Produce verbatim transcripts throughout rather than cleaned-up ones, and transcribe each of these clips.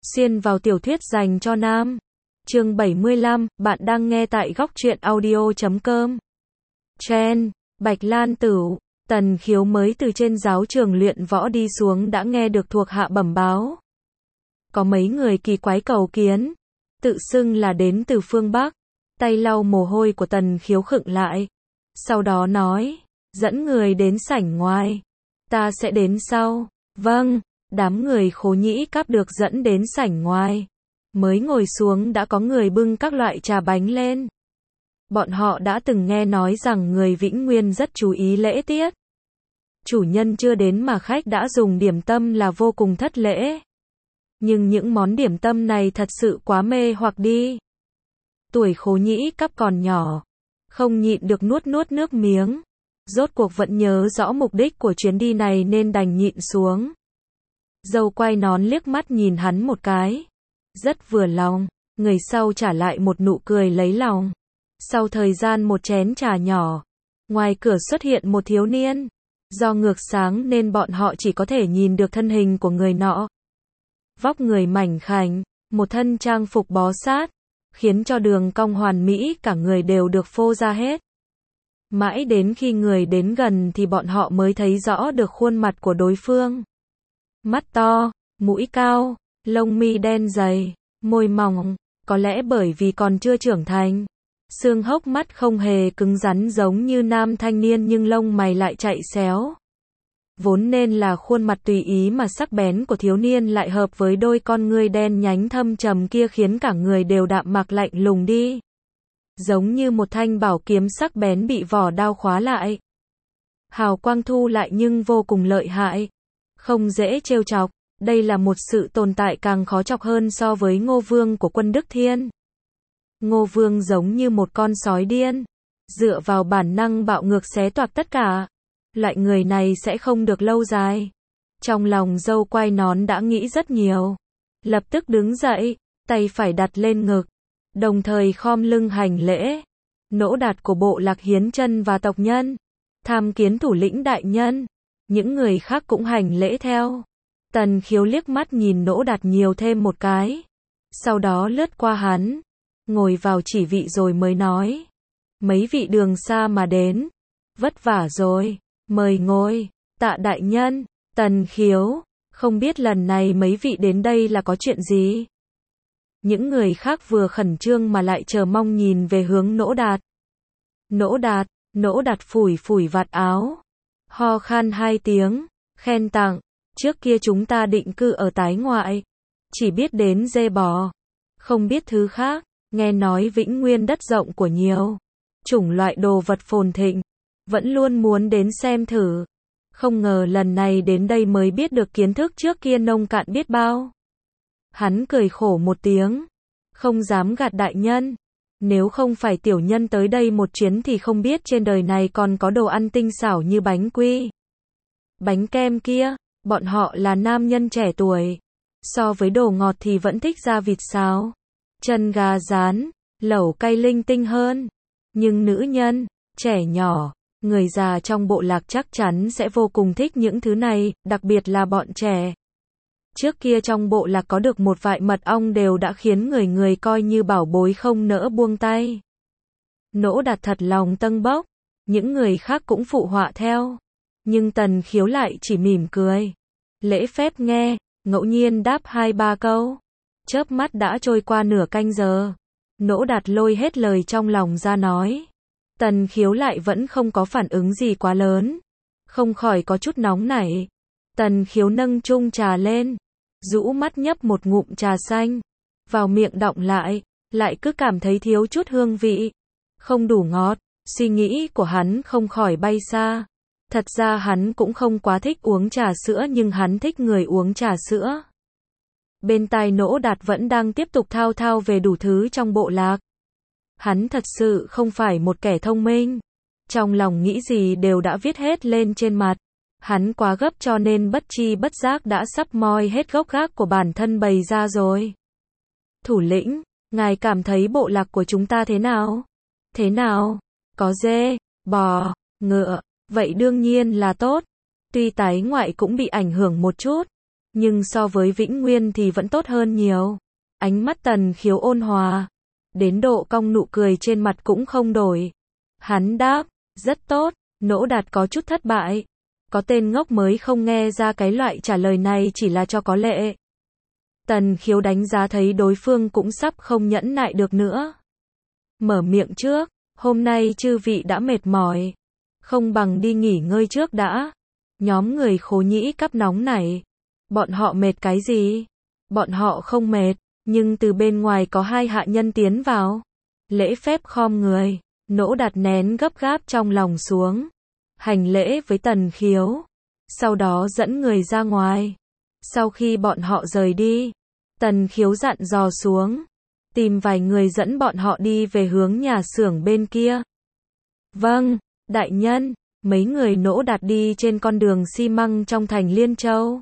Xuyên vào tiểu thuyết dành cho nam. Chương bảy mươi lăm, bạn đang nghe tại góc truyện audio chấm com. Chen, Bạch Lan Tửu, Tần Khiếu mới từ trên giáo trường luyện võ đi xuống đã nghe được thuộc hạ bẩm báo. Có mấy người kỳ quái cầu kiến, tự xưng là đến từ phương Bắc, tay lau mồ hôi của Tần Khiếu khựng lại. Sau đó nói, dẫn người đến sảnh ngoài, ta sẽ đến sau. Vâng. Đám người Khố Nhĩ Cáp được dẫn đến sảnh ngoài. Mới ngồi xuống đã có người bưng các loại trà bánh lên. Bọn họ đã từng nghe nói rằng người Vĩnh Nguyên rất chú ý lễ tiết. Chủ nhân chưa đến mà khách đã dùng điểm tâm là vô cùng thất lễ. Nhưng những món điểm tâm này thật sự quá mê hoặc đi. Tuổi Khố Nhĩ Cáp còn nhỏ, không nhịn được nuốt nuốt nước miếng. Rốt cuộc vẫn nhớ rõ mục đích của chuyến đi này nên đành nhịn xuống. Dâu quay nón liếc mắt nhìn hắn một cái. Rất vừa lòng. Người sau trả lại một nụ cười lấy lòng. Sau thời gian một chén trà nhỏ, ngoài cửa xuất hiện một thiếu niên. Do ngược sáng nên bọn họ chỉ có thể nhìn được thân hình của người nọ. Vóc người mảnh khảnh, một thân trang phục bó sát, khiến cho đường cong hoàn mỹ cả người đều được phô ra hết. Mãi đến khi người đến gần thì bọn họ mới thấy rõ được khuôn mặt của đối phương. Mắt to, mũi cao, lông mi đen dày, môi mỏng, có lẽ bởi vì còn chưa trưởng thành. Xương hốc mắt không hề cứng rắn giống như nam thanh niên nhưng lông mày lại chạy xéo. Vốn nên là khuôn mặt tùy ý mà sắc bén của thiếu niên lại hợp với đôi con ngươi đen nhánh thâm trầm kia khiến cả người đều đạm mạc lạnh lùng đi. Giống như một thanh bảo kiếm sắc bén bị vỏ đao khóa lại. Hào quang thu lại nhưng vô cùng lợi hại. Không dễ trêu chọc, đây là một sự tồn tại càng khó chọc hơn so với Ngô Vương của quân Đức Thiên. Ngô Vương giống như một con sói điên, dựa vào bản năng bạo ngược xé toạc tất cả. Loại người này sẽ không được lâu dài. Trong lòng dâu quay nón đã nghĩ rất nhiều. Lập tức đứng dậy, tay phải đặt lên ngực, đồng thời khom lưng hành lễ. Nỗ Đạt của bộ lạc Hiến Chân và tộc nhân, tham kiến thủ lĩnh đại nhân. Những người khác cũng hành lễ theo. Tần Khiếu liếc mắt nhìn Nỗ Đạt nhiều thêm một cái. Sau đó lướt qua hắn, ngồi vào chỉ vị rồi mới nói. Mấy vị đường xa mà đến, vất vả rồi, mời ngồi. Tạ đại nhân. Tần Khiếu, không biết lần này mấy vị đến đây là có chuyện gì? Những người khác vừa khẩn trương mà lại chờ mong nhìn về hướng Nỗ Đạt. Nỗ Đạt, Nỗ Đạt phủi phủi vạt áo. Ho khan hai tiếng, khen tặng, trước kia chúng ta định cư ở tái ngoại, chỉ biết đến dê bò, không biết thứ khác, nghe nói Vĩnh Nguyên đất rộng của nhiều chủng loại đồ vật phồn thịnh, vẫn luôn muốn đến xem thử, không ngờ lần này đến đây mới biết được kiến thức trước kia nông cạn biết bao. Hắn cười khổ một tiếng, không dám gạt đại nhân. Nếu không phải tiểu nhân tới đây một chuyến thì không biết trên đời này còn có đồ ăn tinh xảo như bánh quy, bánh kem kia. Bọn họ là nam nhân trẻ tuổi, so với đồ ngọt thì vẫn thích da vịt xào, chân gà rán, lẩu cay linh tinh hơn. Nhưng nữ nhân, trẻ nhỏ, người già trong bộ lạc chắc chắn sẽ vô cùng thích những thứ này, đặc biệt là bọn trẻ. Trước kia trong bộ lạc có được một vại mật ong đều đã khiến người người coi như bảo bối không nỡ buông tay. Nỗ Đạt thật lòng tâng bốc, những người khác cũng phụ họa theo. Nhưng Tần Khiếu lại chỉ mỉm cười, lễ phép nghe, ngẫu nhiên đáp hai ba câu. Chớp mắt đã trôi qua nửa canh giờ. Nỗ Đạt lôi hết lời trong lòng ra nói. Tần Khiếu lại vẫn không có phản ứng gì quá lớn, không khỏi có chút nóng nảy. Tần Khiếu nâng chung trà lên, rũ mắt nhấp một ngụm trà xanh, vào miệng đọng lại, lại cứ cảm thấy thiếu chút hương vị, không đủ ngọt. Suy nghĩ của hắn không khỏi bay xa. Thật ra hắn cũng không quá thích uống trà sữa nhưng hắn thích người uống trà sữa. Bên tai Nỗ Đạt vẫn đang tiếp tục thao thao về đủ thứ trong bộ lạc. Hắn thật sự không phải một kẻ thông minh. Trong lòng nghĩ gì đều đã viết hết lên trên mặt. Hắn quá gấp cho nên bất chi bất giác đã sắp moi hết gốc gác của bản thân bày ra rồi. Thủ lĩnh, ngài cảm thấy bộ lạc của chúng ta thế nào? Thế nào? Có dê, bò, ngựa, vậy đương nhiên là tốt. Tuy tái ngoại cũng bị ảnh hưởng một chút, nhưng so với Vĩnh Nguyên thì vẫn tốt hơn nhiều. Ánh mắt Tần Khiếu ôn hòa, đến độ cong nụ cười trên mặt cũng không đổi. Hắn đáp, rất tốt. Nỗ Đạt có chút thất bại. Có tên ngốc mới không nghe ra cái loại trả lời này chỉ là cho có lệ. Tần Khiếu đánh giá thấy đối phương cũng sắp không nhẫn nại được nữa. Mở miệng trước, hôm nay chư vị đã mệt mỏi. Không bằng đi nghỉ ngơi trước đã. Nhóm người Khố Nhĩ Cáp nóng nảy. Bọn họ mệt cái gì? Bọn họ không mệt, nhưng từ bên ngoài có hai hạ nhân tiến vào. Lễ phép khom người, Nỗ Đạt nén gấp gáp trong lòng xuống. Hành lễ với Tần Khiếu. Sau đó dẫn người ra ngoài. Sau khi bọn họ rời đi, Tần Khiếu dặn dò xuống. Tìm vài người dẫn bọn họ đi về hướng nhà xưởng bên kia. Vâng, đại nhân. Mấy người Nỗ Đạt đi trên con đường xi măng trong thành Liên Châu.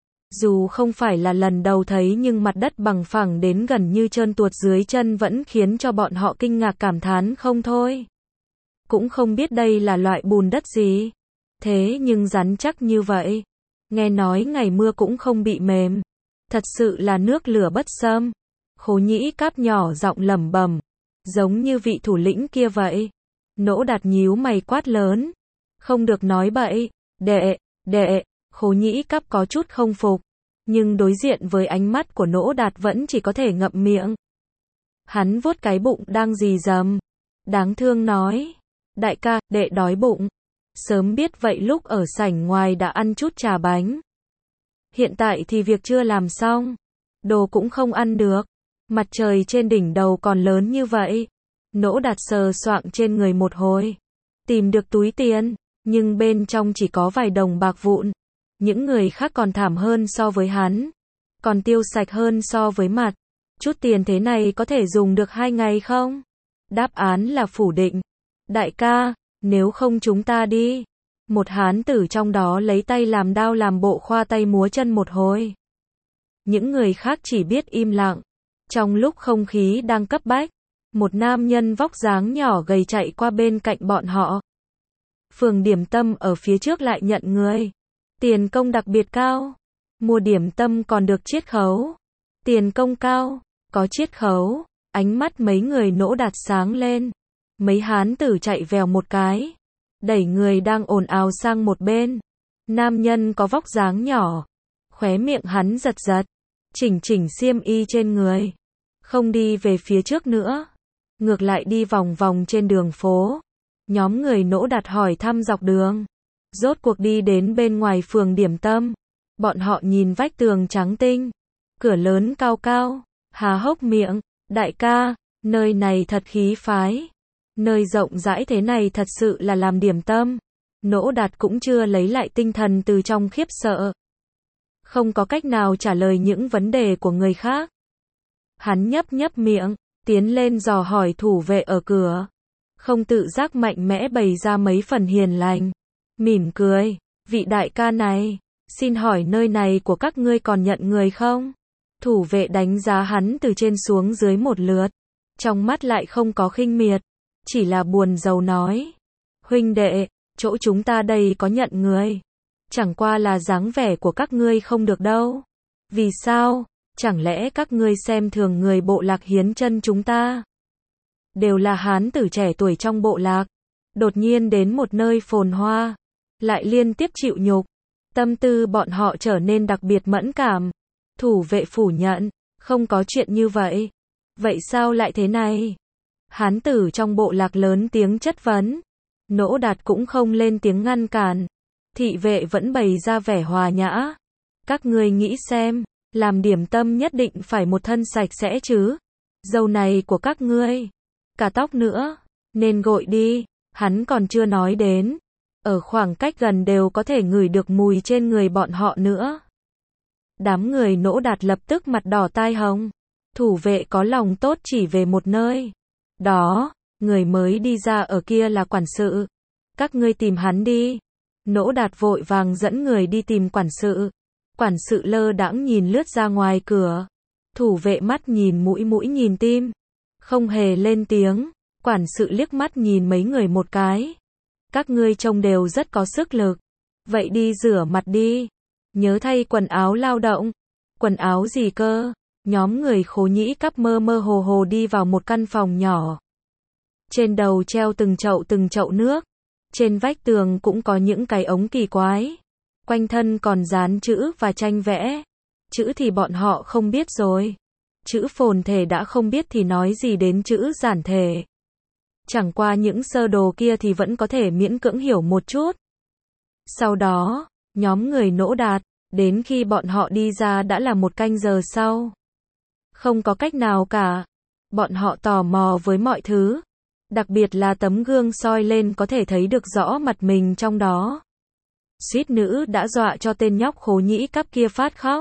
Dù không phải là lần đầu thấy nhưng mặt đất bằng phẳng đến gần như trơn tuột dưới chân vẫn khiến cho bọn họ kinh ngạc cảm thán không thôi. Cũng không biết đây là loại bùn đất gì. Thế nhưng rắn chắc như vậy. Nghe nói ngày mưa cũng không bị mềm. Thật sự là nước lửa bất xâm. Khố Nhĩ Cáp nhỏ giọng lẩm bẩm, giống như vị thủ lĩnh kia vậy. Nỗ Đạt nhíu mày quát lớn. Không được nói bậy. Đệ, đệ. Khố Nhĩ Cáp có chút không phục. Nhưng đối diện với ánh mắt của Nỗ Đạt vẫn chỉ có thể ngậm miệng. Hắn vuốt cái bụng đang rì rầm. Đáng thương nói. Đại ca, đệ đói bụng. Sớm biết vậy lúc ở sảnh ngoài đã ăn chút trà bánh. Hiện tại thì việc chưa làm xong. Đồ cũng không ăn được. Mặt trời trên đỉnh đầu còn lớn như vậy. Nỗ Đạt sờ soạng trên người một hồi. Tìm được túi tiền. Nhưng bên trong chỉ có vài đồng bạc vụn. Những người khác còn thảm hơn so với hắn. Còn tiêu sạch hơn so với mặt. Chút tiền thế này có thể dùng được hai ngày không? Đáp án là phủ định. Đại ca, nếu không chúng ta đi. Một hán tử trong đó lấy tay làm đao làm bộ khoa tay múa chân một hồi. Những người khác chỉ biết im lặng. Trong lúc không khí đang cấp bách, một nam nhân vóc dáng nhỏ gầy chạy qua bên cạnh bọn họ. Phường điểm tâm ở phía trước lại nhận người. Tiền công đặc biệt cao. Mua điểm tâm còn được chiết khấu. Tiền công cao, có chiết khấu. Ánh mắt mấy người Nỗ Đạt sáng lên. Mấy hán tử chạy vèo một cái. Đẩy người đang ồn ào sang một bên. Nam nhân có vóc dáng nhỏ. Khóe miệng hắn giật giật. Chỉnh chỉnh xiêm y trên người. Không đi về phía trước nữa. Ngược lại đi vòng vòng trên đường phố. Nhóm người Nỗ Đạt hỏi thăm dọc đường. Rốt cuộc đi đến bên ngoài phường điểm tâm. Bọn họ nhìn vách tường trắng tinh. Cửa lớn cao cao. Há hốc miệng. Đại ca, nơi này thật khí phái. Nơi rộng rãi thế này thật sự là làm điểm tâm. Nỗ Đạt cũng chưa lấy lại tinh thần từ trong khiếp sợ. Không có cách nào trả lời những vấn đề của người khác. Hắn nhấp nhấp miệng, tiến lên dò hỏi thủ vệ ở cửa. Không tự giác mạnh mẽ bày ra mấy phần hiền lành. Mỉm cười, vị đại ca này, xin hỏi nơi này của các ngươi còn nhận người không? Thủ vệ đánh giá hắn từ trên xuống dưới một lượt. Trong mắt lại không có khinh miệt, chỉ là buồn rầu nói. Huynh đệ, chỗ chúng ta đây có nhận người. Chẳng qua là dáng vẻ của các ngươi không được đâu. Vì sao? Chẳng lẽ các ngươi xem thường người bộ lạc hiến chân chúng ta? Đều là hán tử trẻ tuổi trong bộ lạc. Đột nhiên đến một nơi phồn hoa. Lại liên tiếp chịu nhục. Tâm tư bọn họ trở nên đặc biệt mẫn cảm. Thủ vệ phủ nhận. Không có chuyện như vậy. Vậy sao lại thế này? Hán tử trong bộ lạc lớn tiếng chất vấn. Nỗ Đạt cũng không lên tiếng ngăn cản. Thị vệ vẫn bày ra vẻ hòa nhã. Các ngươi nghĩ xem, làm điểm tâm nhất định phải một thân sạch sẽ chứ. Dâu này của các ngươi, cả tóc nữa, nên gội đi. Hắn còn chưa nói đến. Ở khoảng cách gần đều có thể ngửi được mùi trên người bọn họ nữa. Đám người Nỗ Đạt lập tức mặt đỏ tai hồng. Thủ vệ có lòng tốt chỉ về một nơi. Đó, người mới đi ra ở kia là quản sự. Các ngươi tìm hắn đi. Nỗ Đạt vội vàng dẫn người đi tìm quản sự. Quản sự lơ đãng nhìn lướt ra ngoài cửa. Thủ vệ mắt nhìn mũi mũi nhìn tim. Không hề lên tiếng. Quản sự liếc mắt nhìn mấy người một cái. Các ngươi trông đều rất có sức lực. Vậy đi rửa mặt đi. Nhớ thay quần áo lao động. Quần áo gì cơ? Nhóm người Khố Nhĩ Cắp mơ mơ hồ hồ đi vào một căn phòng nhỏ. Trên đầu treo từng chậu từng chậu nước. Trên vách tường cũng có những cái ống kỳ quái. Quanh thân còn dán chữ và tranh vẽ. Chữ thì bọn họ không biết rồi. Chữ phồn thể đã không biết thì nói gì đến chữ giản thể. Chẳng qua những sơ đồ kia thì vẫn có thể miễn cưỡng hiểu một chút. Sau đó, nhóm người Nỗ Đạt, đến khi bọn họ đi ra đã là một canh giờ sau. Không có cách nào cả. Bọn họ tò mò với mọi thứ. Đặc biệt là tấm gương soi lên có thể thấy được rõ mặt mình trong đó. Suýt nữ đã dọa cho tên nhóc Khố Nhĩ Cắp kia phát khóc.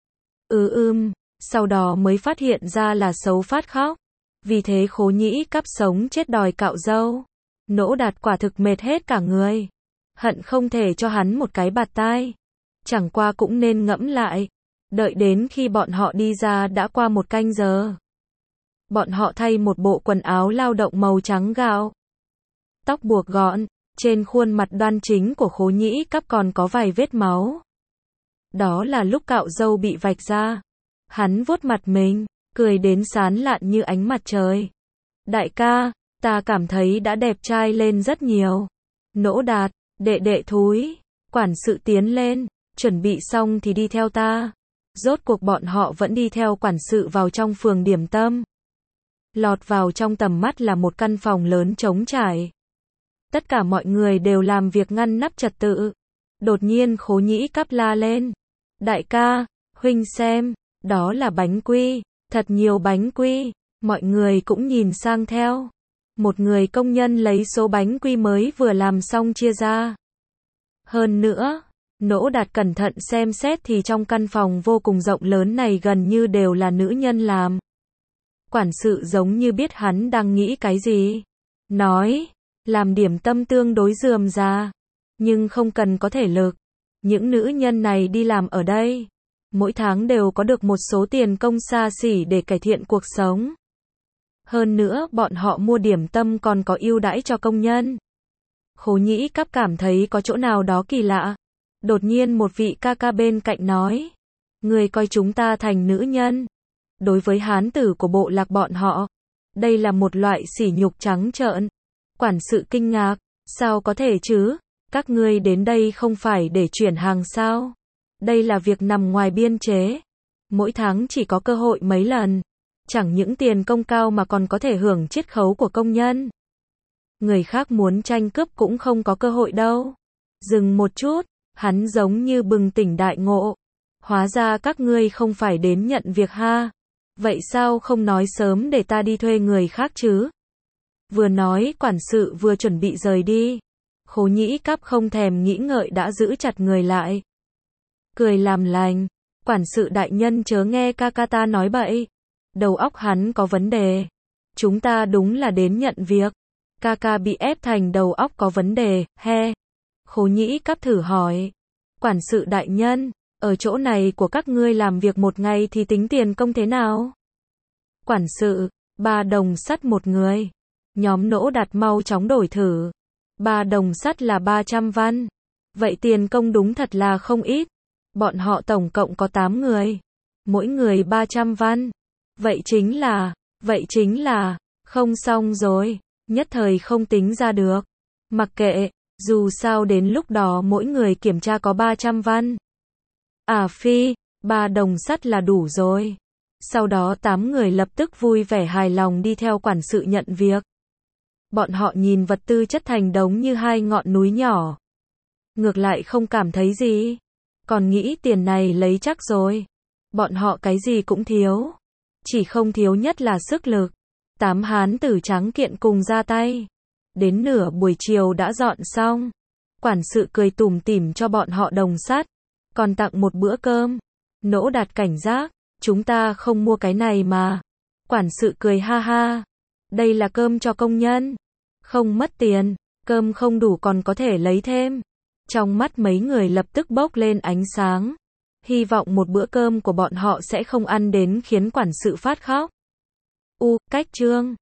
Ừ ưm, sau đó mới phát hiện ra là xấu phát khóc. Vì thế Khố Nhĩ Cắp sống chết đòi cạo râu. Nỗ Đạt quả thực mệt hết cả người. Hận không thể cho hắn một cái bạt tai. Chẳng qua cũng nên ngẫm lại. Đợi đến khi bọn họ đi ra đã qua một canh giờ. Bọn họ thay một bộ quần áo lao động màu trắng gạo. Tóc buộc gọn, trên khuôn mặt đoan chính của Khố Nhĩ Cắp còn có vài vết máu. Đó là lúc cạo râu bị vạch ra. Hắn vuốt mặt mình, cười đến sán lạn như ánh mặt trời. Đại ca, ta cảm thấy đã đẹp trai lên rất nhiều. Nỗ Đạt, đệ đệ thúi, quản sự tiến lên, chuẩn bị xong thì đi theo ta. Rốt cuộc bọn họ vẫn đi theo quản sự vào trong phường điểm tâm. Lọt vào trong tầm mắt là một căn phòng lớn trống trải. Tất cả mọi người đều làm việc ngăn nắp trật tự. Đột nhiên Khố Nhĩ Cắp la lên. Đại ca, huynh xem, đó là bánh quy, thật nhiều bánh quy. Mọi người cũng nhìn sang theo. Một người công nhân lấy số bánh quy mới vừa làm xong chia ra. Hơn nữa, Nỗ Đạt cẩn thận xem xét thì trong căn phòng vô cùng rộng lớn này gần như đều là nữ nhân làm. Quản sự giống như biết hắn đang nghĩ cái gì. Nói, làm điểm tâm tương đối rườm rà, nhưng không cần có thể lực. Những nữ nhân này đi làm ở đây, mỗi tháng đều có được một số tiền công xa xỉ để cải thiện cuộc sống. Hơn nữa bọn họ mua điểm tâm còn có ưu đãi cho công nhân. Khố Nhĩ Cắp cảm thấy có chỗ nào đó kỳ lạ. Đột nhiên một vị ca ca bên cạnh nói. Người coi chúng ta thành nữ nhân. Đối với hán tử của bộ lạc bọn họ, đây là một loại sỉ nhục trắng trợn. Quản sự kinh ngạc. Sao có thể chứ? Các ngươi đến đây không phải để chuyển hàng sao? Đây là việc nằm ngoài biên chế. Mỗi tháng chỉ có cơ hội mấy lần. Chẳng những tiền công cao mà còn có thể hưởng chiết khấu của công nhân. Người khác muốn tranh cướp cũng không có cơ hội đâu. Dừng một chút, hắn giống như bừng tỉnh đại ngộ. Hóa ra các ngươi không phải đến nhận việc ha. Vậy sao không nói sớm để ta đi thuê người khác chứ? Vừa nói quản sự vừa chuẩn bị rời đi. Khố Nhĩ Cắp không thèm nghĩ ngợi đã giữ chặt người lại. Cười làm lành. Quản sự đại nhân chớ nghe ca ca ta nói bậy. Đầu óc hắn có vấn đề. Chúng ta đúng là đến nhận việc. Ca ca bị ép thành đầu óc có vấn đề, he. Khố Nhĩ Cắp thử hỏi. Quản sự đại nhân, ở chỗ này của các ngươi làm việc một ngày thì tính tiền công thế nào? Quản sự, ba đồng sắt một người. Nhóm Nỗ Đạt mau chóng đổi thử. Ba đồng sắt là ba trăm văn. Vậy tiền công đúng thật là không ít. Bọn họ tổng cộng có tám người. Mỗi người ba trăm văn. Vậy chính là, vậy chính là, không xong rồi. Nhất thời không tính ra được. Mặc kệ, dù sao đến lúc đó mỗi người kiểm tra có ba trăm văn. À phi, ba đồng sắt là đủ rồi. Sau đó tám người lập tức vui vẻ hài lòng đi theo quản sự nhận việc. Bọn họ nhìn vật tư chất thành đống như hai ngọn núi nhỏ. Ngược lại không cảm thấy gì. Còn nghĩ tiền này lấy chắc rồi. Bọn họ cái gì cũng thiếu. Chỉ không thiếu nhất là sức lực. Tám hán tử trắng kiện cùng ra tay. Đến nửa buổi chiều đã dọn xong. Quản sự cười tủm tỉm cho bọn họ đồng sắt. Còn tặng một bữa cơm. Nỗ Đạt cảnh giác. Chúng ta không mua cái này mà. Quản sự cười ha ha. Đây là cơm cho công nhân. Không mất tiền. Cơm không đủ còn có thể lấy thêm. Trong mắt mấy người lập tức bốc lên ánh sáng. Hy vọng một bữa cơm của bọn họ sẽ không ăn đến khiến quản sự phát khóc. U, cách chương.